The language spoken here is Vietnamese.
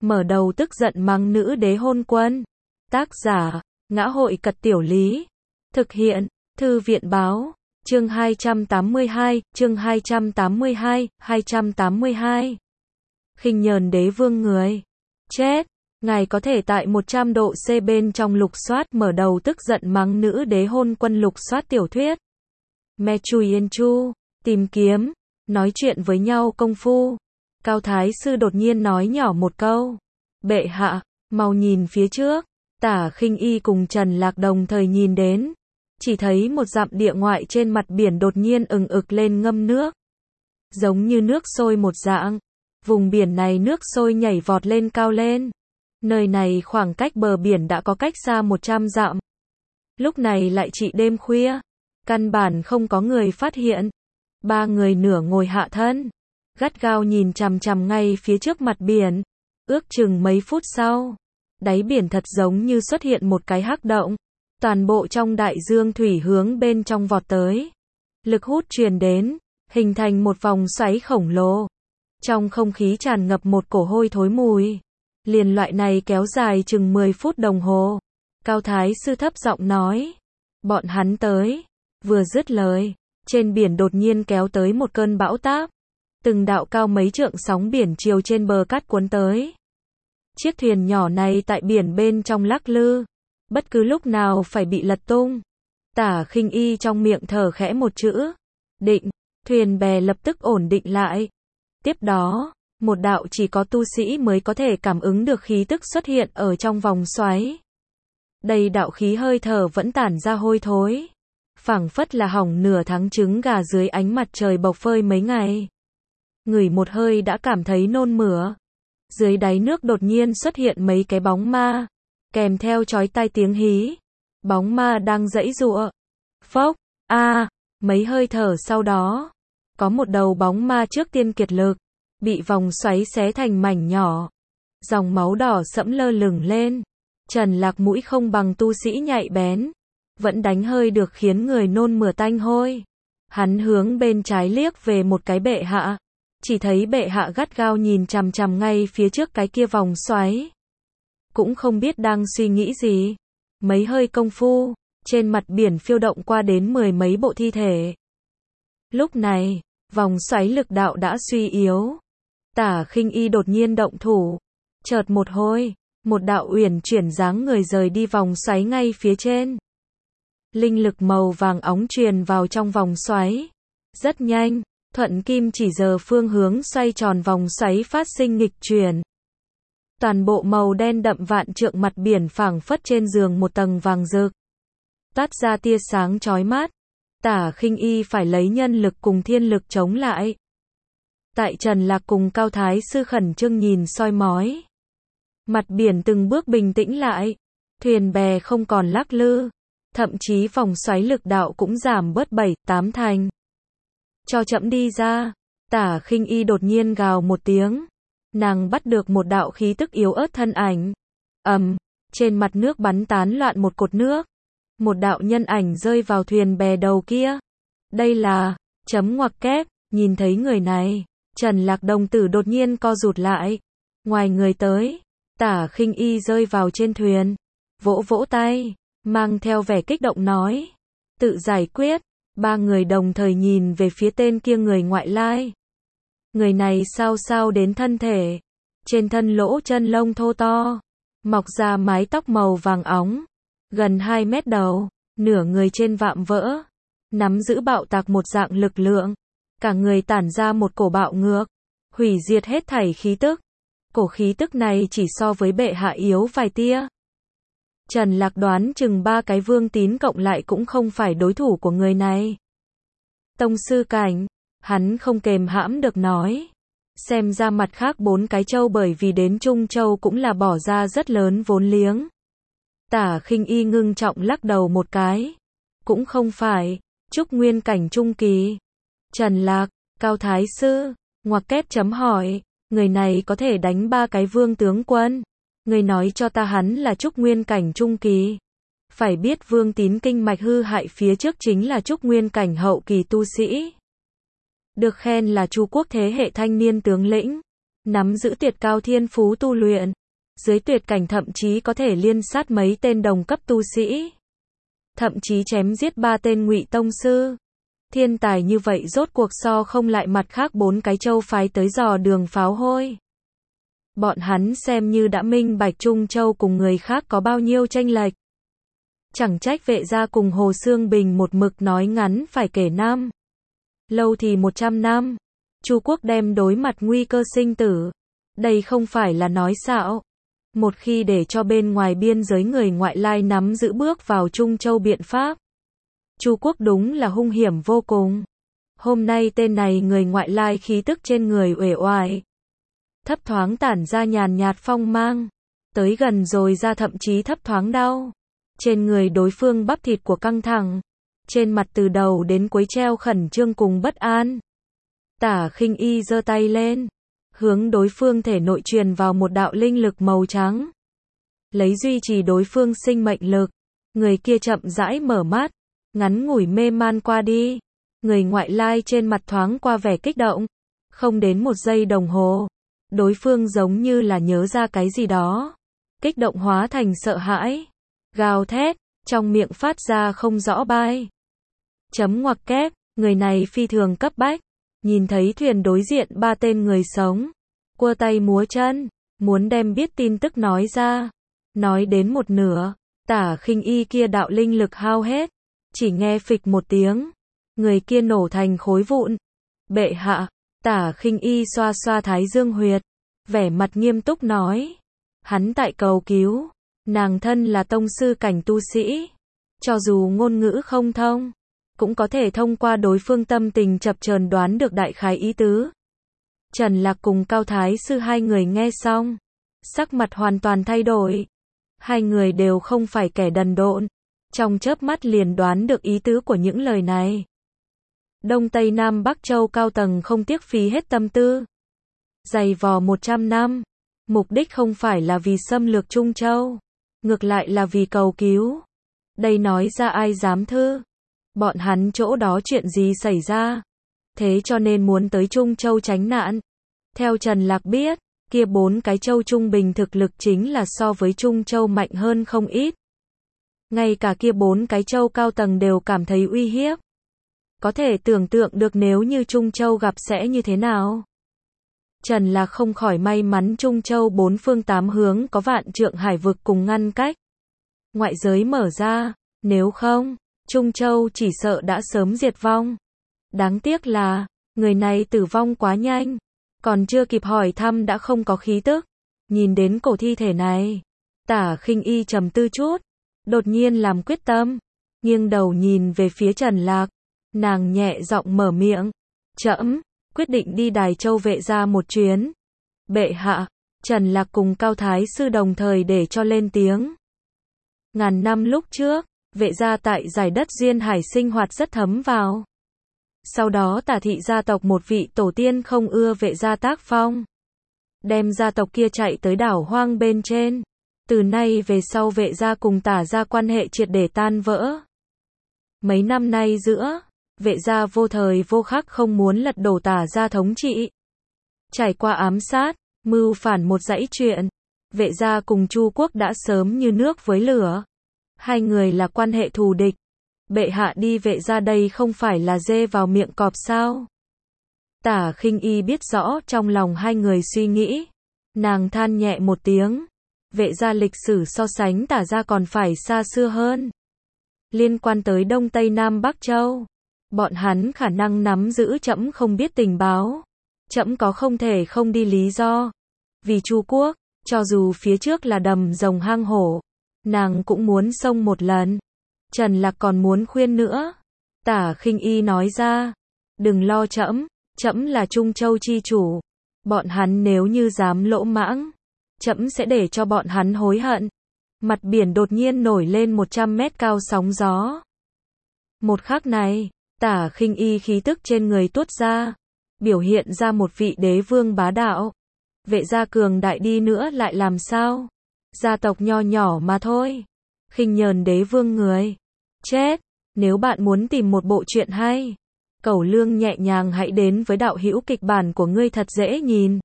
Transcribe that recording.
mở đầu tức giận mắng nữ đế hôn quân. Tác giả, Ngã hội Cật Tiểu Lý. Thực hiện, Thư viện Báo. Chương 282, chương 282. Khinh nhờn đế vương người. Chết. Ngài có thể tại 100 độ C bên trong lục soát mở đầu tức giận mắng nữ đế hôn quân lục soát tiểu thuyết. Me Chui Yên Chu. Tìm kiếm. Nói chuyện với nhau công phu. Cao Thái Sư đột nhiên nói nhỏ một câu. Bệ hạ, mau nhìn phía trước. Tả Khinh Y cùng Trần Lạc đồng thời nhìn đến. Chỉ thấy một dặm địa ngoại trên mặt biển đột nhiên ừng ực lên ngâm nước. Giống như nước sôi một dạng. Vùng biển này nước sôi nhảy vọt lên cao lên. Nơi này khoảng cách bờ biển đã có cách xa 100 dặm. Lúc này lại chỉ đêm khuya. Căn bản không có người phát hiện. Ba người nửa ngồi hạ thân. Gắt gao nhìn chằm chằm ngay phía trước mặt biển. Ước chừng mấy phút sau. Đáy biển thật giống như xuất hiện một cái hắc động. Toàn bộ trong đại dương thủy hướng bên trong vọt tới. Lực hút truyền đến. Hình thành một vòng xoáy khổng lồ. Trong không khí tràn ngập một cổ hôi thối mùi. Liền loại này kéo dài chừng 10 phút đồng hồ. Cao Thái Sư thấp giọng nói. Bọn hắn tới. Vừa dứt lời. Trên biển đột nhiên kéo tới một cơn bão táp. Từng đạo cao mấy trượng sóng biển chiều trên bờ cát cuốn tới. Chiếc thuyền nhỏ này tại biển bên trong lắc lư. Bất cứ lúc nào phải bị lật tung. Tả Khinh Y trong miệng thở khẽ một chữ. Định. Thuyền bè lập tức ổn định lại. Tiếp đó, một đạo chỉ có tu sĩ mới có thể cảm ứng được khí tức xuất hiện ở trong vòng xoáy. Đây đạo khí hơi thở vẫn tản ra hôi thối. Phảng phất là hỏng nửa tháng trứng gà dưới ánh mặt trời bộc phơi mấy ngày. Ngửi một hơi đã cảm thấy nôn mửa. Dưới đáy nước đột nhiên xuất hiện mấy cái bóng ma. Kèm theo chói tai tiếng hí. Bóng ma đang giãy giụa. Phốc, mấy hơi thở sau đó. Có một đầu bóng ma trước tiên kiệt lực. Bị vòng xoáy xé thành mảnh nhỏ. Dòng máu đỏ sẫm lơ lửng lên. Trần Lạc mũi không bằng tu sĩ nhạy bén. Vẫn đánh hơi được khiến người nôn mửa tanh hôi. Hắn hướng bên trái liếc về một cái bệ hạ. Chỉ thấy bệ hạ gắt gao nhìn chằm chằm ngay phía trước cái kia vòng xoáy. Cũng không biết đang suy nghĩ gì. Mấy hơi công phu, trên mặt biển phiêu động qua đến 10 mấy bộ thi thể. Lúc này, vòng xoáy lực đạo đã suy yếu. Tả Khinh Y đột nhiên động thủ. Chợt một hồi, một đạo uyển chuyển dáng người rời đi vòng xoáy ngay phía trên. Linh lực màu vàng óng truyền vào trong vòng xoáy. Rất nhanh, thuận kim chỉ giờ phương hướng xoay tròn vòng xoáy phát sinh nghịch chuyển. Toàn bộ màu đen đậm vạn trượng mặt biển phảng phất trên giường một tầng vàng rực. Toát ra tia sáng chói mắt. Tả Khinh Y phải lấy nhân lực cùng thiên lực chống lại. Tại Trần Lạc cùng Cao Thái Sư khẩn trương nhìn soi mói. Mặt biển từng bước bình tĩnh lại. Thuyền bè không còn lắc lư. Thậm chí vòng xoáy lực đạo cũng giảm bớt 7-8 thành. Cho chậm đi ra. Tả Khinh Y đột nhiên gào một tiếng. Nàng bắt được một đạo khí tức yếu ớt thân ảnh. Trên mặt nước bắn tán loạn một cột nước. Một đạo nhân ảnh rơi vào thuyền bè đầu kia. Đây là, chấm ngoặc kép, nhìn thấy người này. Trần Lạc đồng tử đột nhiên co rụt lại. Ngoài người tới, Tả Khinh Y rơi vào trên thuyền. Vỗ vỗ tay, mang theo vẻ kích động nói. Tự giải quyết. Ba người đồng thời nhìn về phía tên kia người ngoại lai. Người này sao đến thân thể. Trên thân lỗ chân lông thô to. Mọc ra mái tóc màu vàng óng. Gần 2 mét đầu. Nửa người trên vạm vỡ. Nắm giữ bạo tạc một dạng lực lượng. Cả người tản ra một cổ bạo ngược. Hủy diệt hết thảy khí tức. Cổ khí tức này chỉ so với bệ hạ yếu vài tia. Trần Lạc đoán chừng 3 cái vương tín cộng lại cũng không phải đối thủ của người này. Tông sư cảnh. Hắn không kềm hãm được nói. Xem ra mặt khác 4 cái châu bởi vì đến Trung Châu cũng là bỏ ra rất lớn vốn liếng. Tả Khinh Y ngưng trọng lắc đầu một cái. Cũng không phải. Trúc nguyên cảnh trung kỳ. Trần Lạc, Cao Thái Sư, ngoặc kép chấm hỏi. Người này có thể đánh 3 cái vương tướng quân. Người nói cho ta hắn là trúc nguyên cảnh trung kỳ. Phải biết vương tín kinh mạch hư hại phía trước chính là trúc nguyên cảnh hậu kỳ tu sĩ. Được khen là Chu quốc thế hệ thanh niên tướng lĩnh. nắm giữ tuyệt cao thiên phú tu luyện, dưới tuyệt cảnh thậm chí có thể liên sát mấy tên đồng cấp tu sĩ, thậm chí chém giết 3 tên Ngụy tông sư. Thiên tài như vậy rốt cuộc so không lại mặt khác 4 cái châu phái tới dò đường pháo hôi. Bọn hắn xem như đã minh bạch Trung Châu cùng người khác có bao nhiêu chênh lệch. Chẳng trách Vệ gia cùng Hồ Xương Bình một mực nói ngắn phải kể năm, lâu thì 100 năm. Chu quốc đem đối mặt nguy cơ sinh tử. Đây không phải là nói xạo. Một khi để cho bên ngoài biên giới người ngoại lai nắm giữ bước vào Trung Châu biện pháp, Chu quốc đúng là hung hiểm vô cùng. Hôm nay tên này người ngoại lai khí tức trên người uể oải, thấp thoáng tản ra nhàn nhạt phong mang, tới gần rồi ra thậm chí thấp thoáng đau. Trên người đối phương bắp thịt của căng thẳng, trên mặt từ đầu đến cuối treo khẩn trương cùng bất an. Tả Khinh Y giơ tay lên, hướng đối phương thể nội truyền vào một đạo linh lực màu trắng, lấy duy trì đối phương sinh mệnh lực. Người kia chậm rãi mở mắt, ngắn ngủi mê man qua đi. Người ngoại lai trên mặt thoáng qua vẻ kích động. Không đến 1 giây đồng hồ, đối phương giống như là nhớ ra cái gì đó, kích động hóa thành sợ hãi, gào thét, trong miệng phát ra không rõ bai. Chấm ngoặc kép, người này phi thường cấp bách, nhìn thấy thuyền đối diện 3 tên người sống, cua tay múa chân, muốn đem biết tin tức nói ra. Nói đến một nửa, Tả Khinh Y kia đạo linh lực hao hết, chỉ nghe phịch một tiếng, người kia nổ thành khối vụn. Bệ hạ, Tả Khinh Y xoa xoa thái dương huyệt, vẻ mặt nghiêm túc nói, hắn tại cầu cứu, nàng thân là tông sư cảnh tu sĩ, cho dù ngôn ngữ không thông, cũng có thể thông qua đối phương tâm tình chập chờn đoán được đại khái ý tứ. Trần Lạc cùng Cao Thái sư hai người nghe xong, sắc mặt hoàn toàn thay đổi. Hai người đều không phải kẻ đần độn, trong chớp mắt liền đoán được ý tứ của những lời này. Đông Tây Nam Bắc Châu cao tầng không tiếc phí hết tâm tư, dày vò 100 năm, mục đích không phải là vì xâm lược Trung Châu, ngược lại là vì cầu cứu. Đây nói ra ai dám thư, bọn hắn chỗ đó chuyện gì xảy ra, thế cho nên muốn tới Trung Châu tránh nạn. Theo Trần Lạc biết, kia 4 cái châu trung bình thực lực chính là so với Trung Châu mạnh hơn không ít. Ngay cả kia 4 cái châu cao tầng đều cảm thấy uy hiếp. Có thể tưởng tượng được nếu như Trung Châu gặp sẽ như thế nào. Trần Lạc không khỏi may mắn Trung Châu 4 phương 8 hướng có vạn trượng hải vực cùng ngăn cách. Ngoại giới mở ra, nếu không, Trung Châu chỉ sợ đã sớm diệt vong. Đáng tiếc là, người này tử vong quá nhanh, còn chưa kịp hỏi thăm đã không có khí tức. Nhìn đến cổ thi thể này, Tả Khinh Y trầm tư chút, đột nhiên làm quyết tâm, nghiêng đầu nhìn về phía Trần Lạc, nàng nhẹ giọng mở miệng, trẫm quyết định đi Đài Châu Vệ gia một chuyến. Bệ hạ, Trần Lạc cùng Cao Thái sư đồng thời để cho lên tiếng. Ngàn năm lúc trước, Vệ gia tại giải đất duyên hải sinh hoạt rất thấm vào. Sau đó Tả thị gia tộc một vị tổ tiên không ưa Vệ gia tác phong, đem gia tộc kia chạy tới đảo hoang bên trên. Từ nay về sau Vệ gia cùng Tả gia quan hệ triệt để tan vỡ. Mấy năm nay giữa, Vệ gia vô thời vô khắc không muốn lật đổ Tả gia thống trị. Trải qua ám sát, mưu phản một dãy chuyện, Vệ gia cùng Chu quốc đã sớm như nước với lửa. Hai người là quan hệ thù địch. Bệ hạ đi Vệ gia đây không phải là dê vào miệng cọp sao? Tả Khinh Y biết rõ trong lòng hai người suy nghĩ. Nàng than nhẹ một tiếng. Vệ gia lịch sử so sánh Tả gia còn phải xa xưa hơn. Liên quan tới Đông Tây Nam Bắc Châu, bọn hắn khả năng nắm giữ trẫm không biết tình báo. Trẫm có không thể không đi lý do. Vì Chu quốc, cho dù phía trước là đầm rồng hang hổ, nàng cũng muốn xông một lần. Trần Lạc còn muốn khuyên nữa. Tả Khinh Y nói ra, đừng lo trẫm, trẫm là Trung Châu chi chủ. Bọn hắn nếu như dám lỗ mãng, trẫm sẽ để cho bọn hắn hối hận. Mặt biển đột nhiên nổi lên 100 mét cao sóng gió. Một khắc này, Tả Khinh Y khí tức trên người tuốt ra, biểu hiện ra một vị đế vương bá đạo. Vệ gia cường đại đi nữa lại làm sao? Gia tộc nho nhỏ mà thôi. Khinh nhờn đế vương người. Chết. Nếu bạn muốn tìm một bộ truyện hay, Cẩu Lương nhẹ nhàng hãy đến với đạo hữu kịch bản của ngươi thật dễ nhìn.